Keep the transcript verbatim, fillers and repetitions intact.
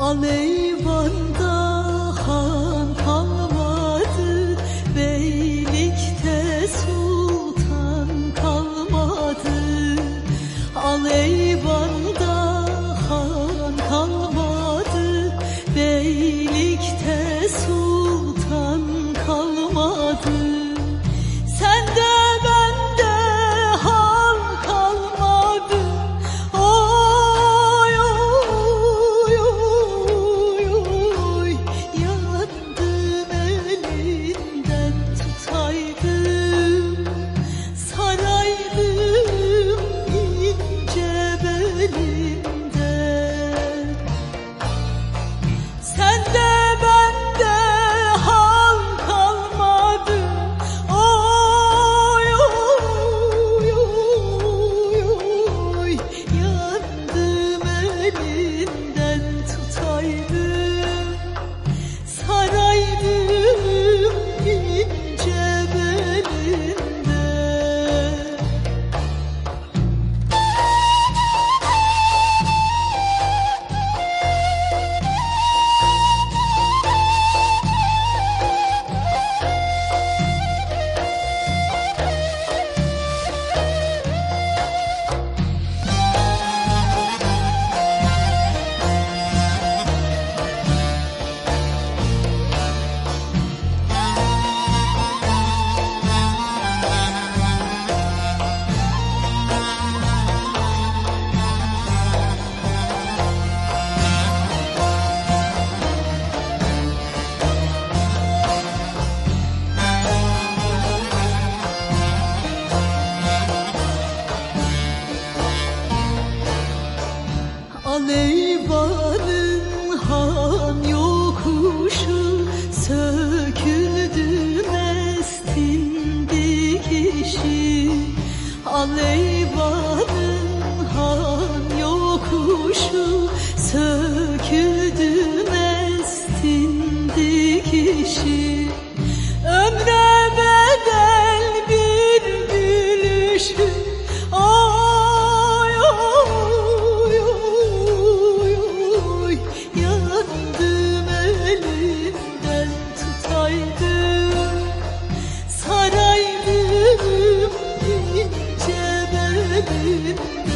Aleyvan'da han kalmadı, beylikte sultan kalmadı. Aleyvan'da han kalmadı, beylikte sultan kalmadı. Sende bende hal kalmadı. Oy oy oy oy, yandım elinden tutaydım, saraydım ince belinden. Sende bende hal kalmadı. Oy oy oy oy, yandım elinden tutaydım, saraydım ince belinden. Aleyvan'ın han yokuşu söküldü mestin dikişi. Aleyvan'ın han yokuşu söküldü mestin dikişi. Ömre bedel bir gülüşü. Oy oy oy oy, yandım elinden tutaydım, saraydım ince belinden.